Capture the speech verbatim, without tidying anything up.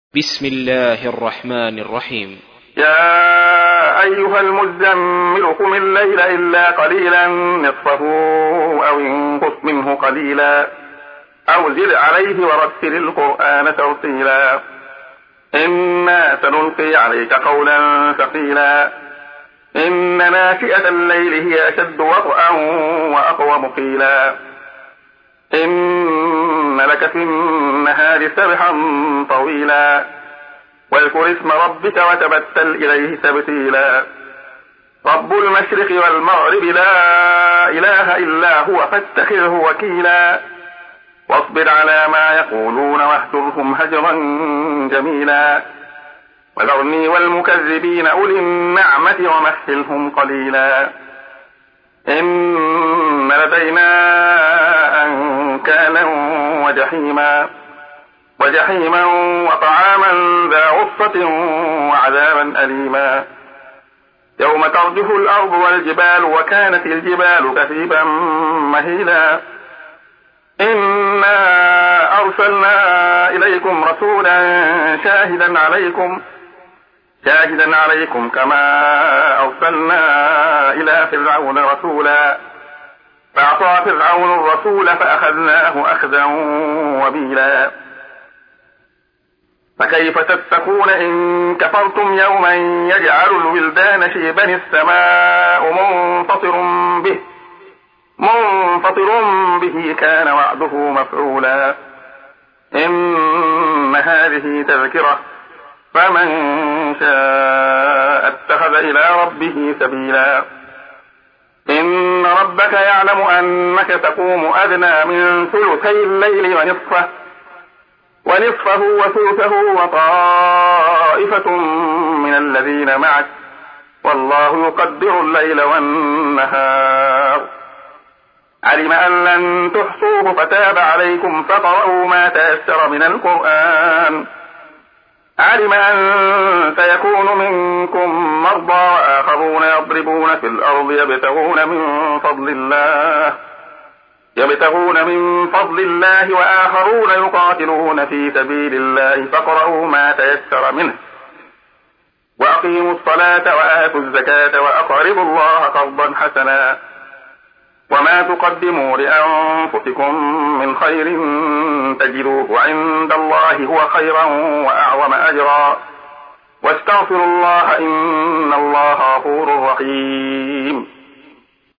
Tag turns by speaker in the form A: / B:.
A: بسم الله الرحمن الرحيم.
B: يا أيها المزمل قم الليل إلا قليلا نصفه أو انقص منه قليلا أو زد عليه ورتل القرآن ترتيلا إنا سنلقي عليك قولا ثقيلا إن ناشئة الليل هي أشد وطئا وأقوم قيلا إن لك في النهار سبحا طويلا واذكر اسم ربك وتبتل إليه تبتيلا رب المشرق والمغرب لا إله إلا هو فاتخذه وكيلا واصبر على ما يقولون واهجرهم هجرا جميلا وذرني والمكذبين أولي النعمة ومهلهم قليلا إن لدينا أنكالا وجحيما وجحيما وطعاما ذا غصة وعذابا أليما يوم ترجف الأرض والجبال وكانت الجبال كثيبا مهيلا إنا أرسلنا إليكم رسولا شاهدا عليكم شاهدا عليكم كما أرسلنا إلى فرعون رسولا فأعطى فرعون الرسول فأخذناه أخذا وبيلا فكيف تتقون إن كفرتم يوما يجعل الولدان شيبا السماء منفطر به منفطر به كان وعده مفعولا إن هذه تذكرة فمن شاء اتخذ إلى ربه سبيلا إن ربك يعلم أنك تقوم أدنى من ثلثي الليل ونصفه ونصفه وثلثه وطائفة من الذين معك والله يقدر الليل والنهار علم أن لن تحصوه فتاب عليكم فقرأوا ما تيسر من القرآن علم أن سيكون منكم مرضى وآخرون يضربون في الأرض يبتغون من فضل الله يبتغون من فضل الله وآخرون يقاتلون في سبيل الله فاقرؤوا ما تيسر منه وأقيموا الصلاة وآتوا الزكاة وأقرضوا الله قرضا حسنا وما تقدموا لأنفسكم من خير تجدوه عند الله هو خيرا وأعظم أجرا واستغفروا الله إن الله غفور رحيم.